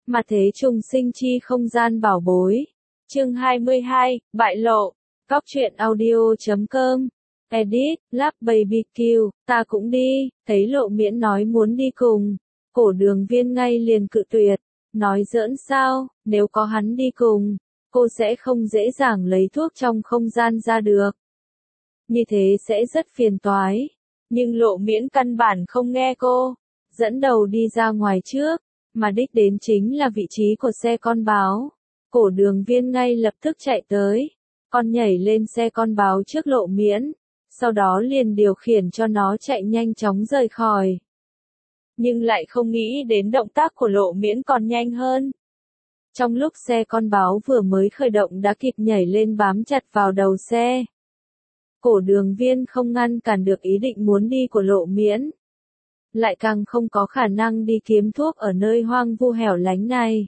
Mà thế trùng sinh chi không gian bảo bối. Chương 22, bại lộ. Góc truyện audio.com. Edit, Lab BBQ, ta cũng đi, thấy Lộ Miễn nói muốn đi cùng. Cổ Đường Viên ngay liền cự tuyệt, nói giỡn sao, nếu có hắn đi cùng, cô sẽ không dễ dàng lấy thuốc trong không gian ra được. Như thế sẽ rất phiền toái. Nhưng Lộ Miễn căn bản không nghe cô, dẫn đầu đi ra ngoài trước, mà đích đến chính là vị trí của xe con báo. Cổ Đường Viên ngay lập tức chạy tới, con nhảy lên xe con báo trước Lộ Miễn, sau đó liền điều khiển cho nó chạy nhanh chóng rời khỏi. Nhưng lại không nghĩ đến động tác của Lộ Miễn còn nhanh hơn. Trong lúc xe con báo vừa mới khởi động đã kịp nhảy lên bám chặt vào đầu xe. Cổ Đường Viên không ngăn cản được ý định muốn đi của Lộ Miễn. Lại càng không có khả năng đi kiếm thuốc ở nơi hoang vu hẻo lánh này.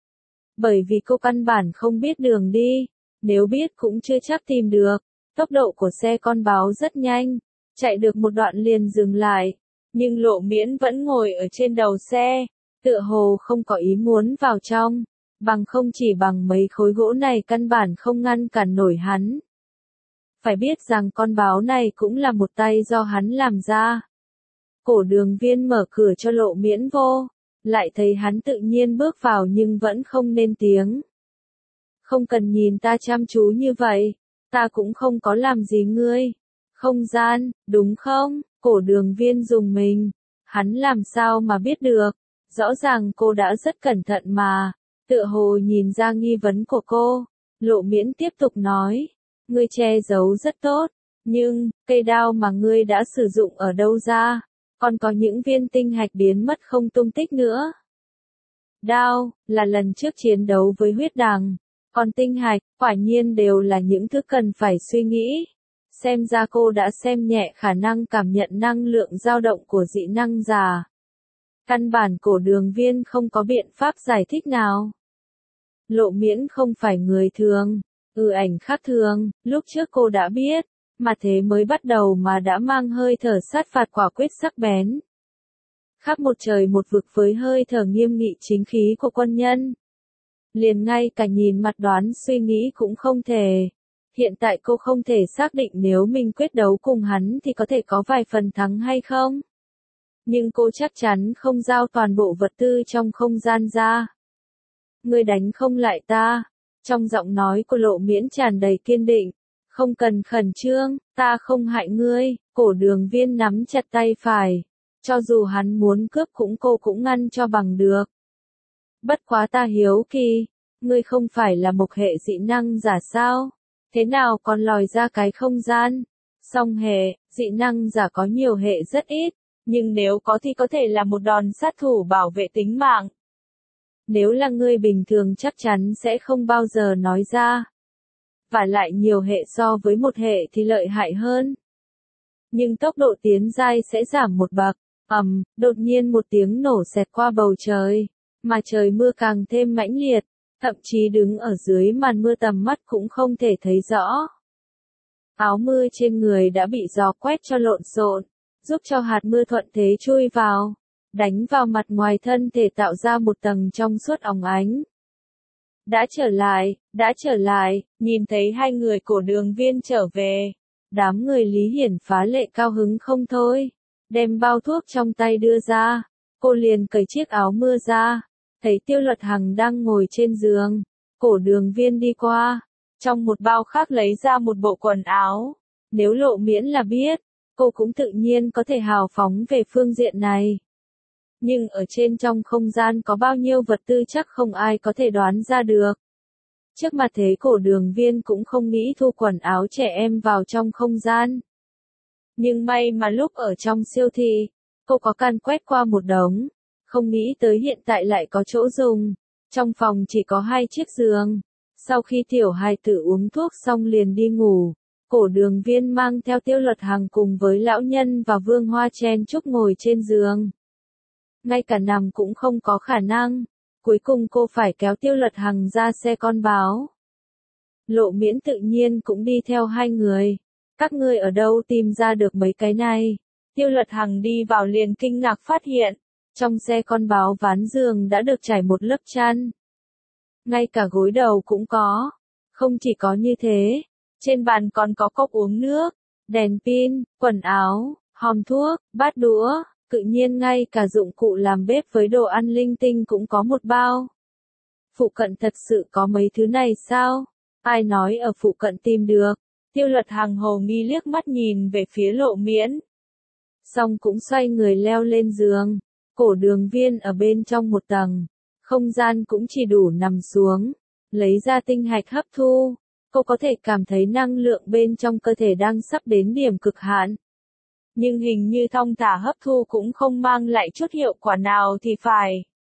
Bởi vì cô căn bản không biết đường đi, nếu biết cũng chưa chắc tìm được. Tốc độ của xe con báo rất nhanh, chạy được một đoạn liền dừng lại, nhưng Lộ Miễn vẫn ngồi ở trên đầu xe, tựa hồ không có ý muốn vào trong, bằng không chỉ bằng mấy khối gỗ này căn bản không ngăn cản nổi hắn. Phải biết rằng con báo này cũng là một tay do hắn làm ra. Cổ Đường Viên mở cửa cho Lộ Miễn vô, lại thấy hắn tự nhiên bước vào nhưng vẫn không lên tiếng. Không cần nhìn ta chăm chú như vậy, ta cũng không có làm gì ngươi. Không gian, đúng không? Cổ Đường Viên dùng mình. Hắn làm sao mà biết được? Rõ ràng cô đã rất cẩn thận mà. Tựa hồ nhìn ra nghi vấn của cô. Lộ Miễn tiếp tục nói. Ngươi che giấu rất tốt. Nhưng, cây đao mà ngươi đã sử dụng ở đâu ra? Còn có những viên tinh hạch biến mất không tung tích nữa. Đao, là lần trước chiến đấu với huyết đằng. Còn tinh hạch, quả nhiên đều là những thứ cần phải suy nghĩ. Xem ra cô đã xem nhẹ khả năng cảm nhận năng lượng dao động của dị năng giả. Căn bản Cổ Đường Viên không có biện pháp giải thích nào. Lộ Miễn không phải người thường, ảnh khác thường, lúc trước cô đã biết, mà thế mới bắt đầu mà đã mang hơi thở sát phạt quả quyết sắc bén. Khác một trời một vực với hơi thở nghiêm nghị chính khí của quân nhân. Liền ngay cả nhìn mặt đoán suy nghĩ cũng không thể. Hiện tại cô không thể xác định nếu mình quyết đấu cùng hắn thì có thể có vài phần thắng hay không. Nhưng cô chắc chắn không giao toàn bộ vật tư trong không gian ra. Ngươi đánh không lại ta. Trong giọng nói của Lộ Miễn tràn đầy kiên định. Không cần khẩn trương, ta không hại ngươi. Cổ Đường Viên nắm chặt tay phải. Cho dù hắn muốn cướp cô cũng ngăn cho bằng được. Bất quá ta hiếu kỳ, ngươi không phải là một hệ dị năng giả sao? Thế nào còn lòi ra cái không gian? Song hệ, dị năng giả có nhiều hệ rất ít, nhưng nếu có thì có thể là một đòn sát thủ bảo vệ tính mạng. Nếu là ngươi bình thường chắc chắn sẽ không bao giờ nói ra. Và lại nhiều hệ so với một hệ thì lợi hại hơn. Nhưng tốc độ tiến giai sẽ giảm một bậc. Đột nhiên một tiếng nổ xẹt qua bầu trời, mà trời mưa càng thêm mãnh liệt, thậm chí đứng ở dưới màn mưa tầm mắt cũng không thể thấy rõ. Áo mưa trên người đã bị gió quét cho lộn xộn, giúp cho hạt mưa thuận thế chui vào, đánh vào mặt ngoài thân thể tạo ra một tầng trong suốt óng ánh. Đã trở lại, nhìn thấy hai người Cổ Đường Viên trở về, đám người Lý Hiển phá lệ cao hứng không thôi. Đem bao thuốc trong tay đưa ra, cô liền cởi chiếc áo mưa ra, thấy Tiêu Luật Hằng đang ngồi trên giường, Cổ Đường Viên đi qua, trong một bao khác lấy ra một bộ quần áo, nếu Lộ Miễn là biết, cô cũng tự nhiên có thể hào phóng về phương diện này. Nhưng ở trên trong không gian có bao nhiêu vật tư chắc không ai có thể đoán ra được. Trước mặt thế Cổ Đường Viên cũng không nghĩ thu quần áo trẻ em vào trong không gian. Nhưng may mà lúc ở trong siêu thị, cô có càn quét qua một đống, không nghĩ tới hiện tại lại có chỗ dùng. Trong phòng chỉ có 2 chiếc giường. Sau khi tiểu hài tử uống thuốc xong liền đi ngủ, Cổ Đường Viên mang theo Tiêu Luật Hằng cùng với lão nhân và Vương Hoa chen chúc ngồi trên giường. Ngay cả nằm cũng không có khả năng, cuối cùng cô phải kéo Tiêu Luật Hằng ra xe con báo. Lộ Miễn tự nhiên cũng đi theo hai người. Các ngươi ở đâu tìm ra được mấy cái này? Tiêu Luật Hằng đi vào liền kinh ngạc phát hiện, Trong xe con báo ván giường đã được trải một lớp chăn. Ngay cả gối đầu cũng có. Không chỉ có như thế, trên bàn còn có cốc uống nước, đèn pin, quần áo, hòm thuốc, bát đũa, tự nhiên ngay cả dụng cụ làm bếp với đồ ăn linh tinh cũng có một bao. Phụ cận thật sự có mấy thứ này sao? Ai nói ở phụ cận tìm được? Tiêu Luật Hằng hồ nghi liếc mắt nhìn về phía Lộ Miễn. Xong cũng xoay người leo lên giường. Cổ Đường Viên ở bên trong một tầng. Không gian cũng chỉ đủ nằm xuống. Lấy ra tinh hạch hấp thu. Cô có thể cảm thấy năng lượng bên trong cơ thể đang sắp đến điểm cực hạn. Nhưng hình như thong thả hấp thu cũng không mang lại chút hiệu quả nào thì phải.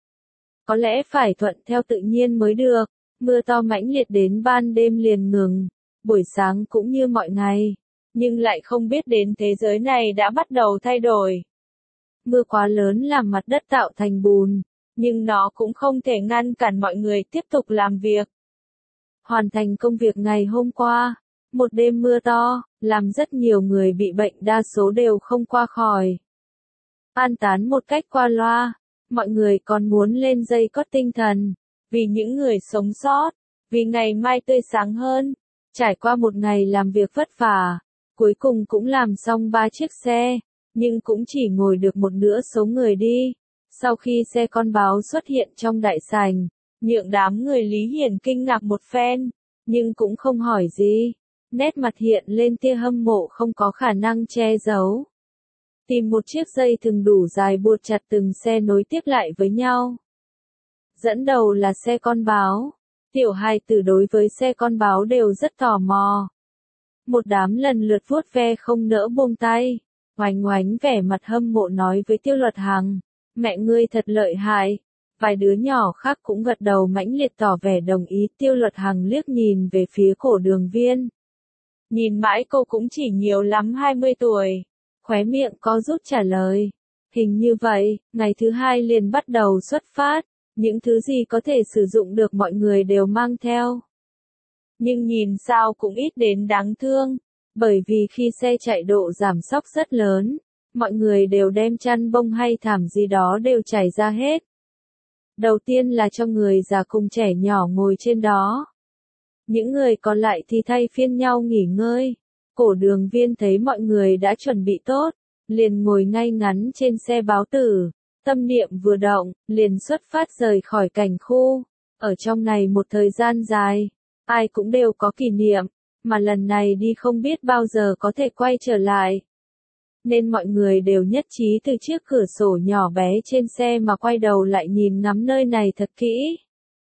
Có lẽ phải thuận theo tự nhiên mới được. Mưa to mãnh liệt đến ban đêm liền ngừng. Buổi sáng cũng như mọi ngày. Nhưng lại không biết đến thế giới này đã bắt đầu thay đổi. Mưa quá lớn làm mặt đất tạo thành bùn. Nhưng nó cũng không thể ngăn cản mọi người tiếp tục làm việc. Hoàn thành công việc ngày hôm qua. Một đêm mưa to, làm rất nhiều người bị bệnh đa số đều không qua khỏi. An tán một cách qua loa. Mọi người còn muốn lên dây cót tinh thần. Vì những người sống sót. Vì ngày mai tươi sáng hơn. Trải qua một ngày làm việc vất vả. Cuối cùng cũng làm xong 3 chiếc xe. Nhưng cũng chỉ ngồi được một nửa số người đi. Sau khi xe con báo xuất hiện trong đại sảnh, nhượng đám người Lý Hiển kinh ngạc một phen. Nhưng cũng không hỏi gì. Nét mặt hiện lên tia hâm mộ không có khả năng che giấu. Tìm một chiếc dây thừng đủ dài buộc chặt từng xe nối tiếp lại với nhau. Dẫn đầu là xe con báo. Tiểu hài tử đối với xe con báo đều rất tò mò. Một đám lần lượt vuốt ve không nỡ buông tay. Oánh oánh vẻ mặt hâm mộ nói với Tiêu Luật Hằng. Mẹ ngươi thật lợi hại. Vài đứa nhỏ khác cũng gật đầu mãnh liệt tỏ vẻ đồng ý. Tiêu Luật Hằng liếc nhìn về phía Cổ Đường Viên. Nhìn mãi cô cũng chỉ nhiều lắm 20 tuổi. Khóe miệng có rút trả lời. Hình như vậy, ngày thứ hai liền bắt đầu xuất phát. Những thứ gì có thể sử dụng được mọi người đều mang theo. Nhưng nhìn sao cũng ít đến đáng thương. Bởi vì khi xe chạy độ giảm xóc rất lớn. Mọi người đều đem chăn bông hay thảm gì đó đều trải ra hết. Đầu tiên là cho người già cùng trẻ nhỏ ngồi trên đó. Những người còn lại thì thay phiên nhau nghỉ ngơi. Cổ Đường Viên thấy mọi người đã chuẩn bị tốt, liền ngồi ngay ngắn trên xe báo tử. Tâm niệm vừa động, liền xuất phát rời khỏi cảnh khu. Ở trong này một thời gian dài, ai cũng đều có kỷ niệm, mà lần này đi không biết bao giờ có thể quay trở lại. Nên mọi người đều nhất trí từ chiếc cửa sổ nhỏ bé trên xe mà quay đầu lại nhìn ngắm nơi này thật kỹ.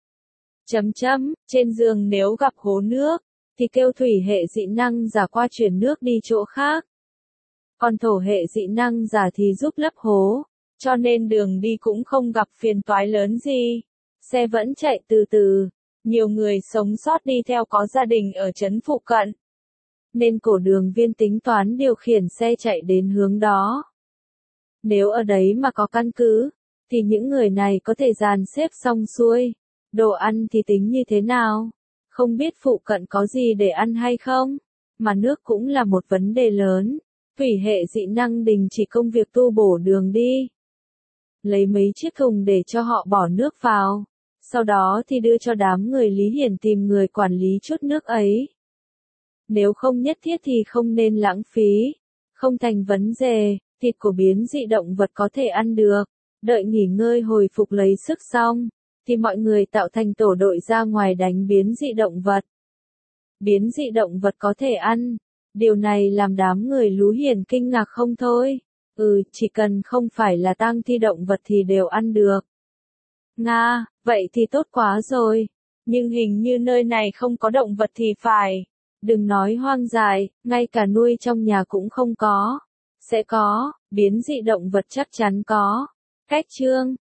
Trên giường nếu gặp hố nước, thì kêu thủy hệ dị năng giả qua chuyển nước đi chỗ khác. Còn thổ hệ dị năng giả thì giúp lấp hố, cho nên đường đi cũng không gặp phiền toái lớn gì. Xe vẫn chạy từ từ, nhiều người sống sót đi theo có gia đình ở trấn phụ cận. Nên Cổ Đường Viên tính toán điều khiển xe chạy đến hướng đó. Nếu ở đấy mà có căn cứ, thì những người này có thể dàn xếp xong xuôi. Đồ ăn thì tính như thế nào? Không biết phụ cận có gì để ăn hay không? Mà nước cũng là một vấn đề lớn. Thủy hệ dị năng đình chỉ công việc tu bổ đường đi. Lấy mấy chiếc thùng để cho họ bỏ nước vào. Sau đó thì đưa cho đám người Lý Hiển tìm người quản lý chút nước ấy. Nếu không nhất thiết thì không nên lãng phí. Không thành vấn đề, thịt của biến dị động vật có thể ăn được. Đợi nghỉ ngơi hồi phục lấy sức xong, thì mọi người tạo thành tổ đội ra ngoài đánh biến dị động vật. Biến dị động vật có thể ăn. Điều này làm đám người Lú Hiển kinh ngạc không thôi. Chỉ cần không phải là tang thi động vật thì đều ăn được. Nga, vậy thì tốt quá rồi. Nhưng hình như nơi này không có động vật thì phải. Đừng nói hoang dại, ngay cả nuôi trong nhà cũng không có. Sẽ có, biến dị động vật chắc chắn có. Cách chương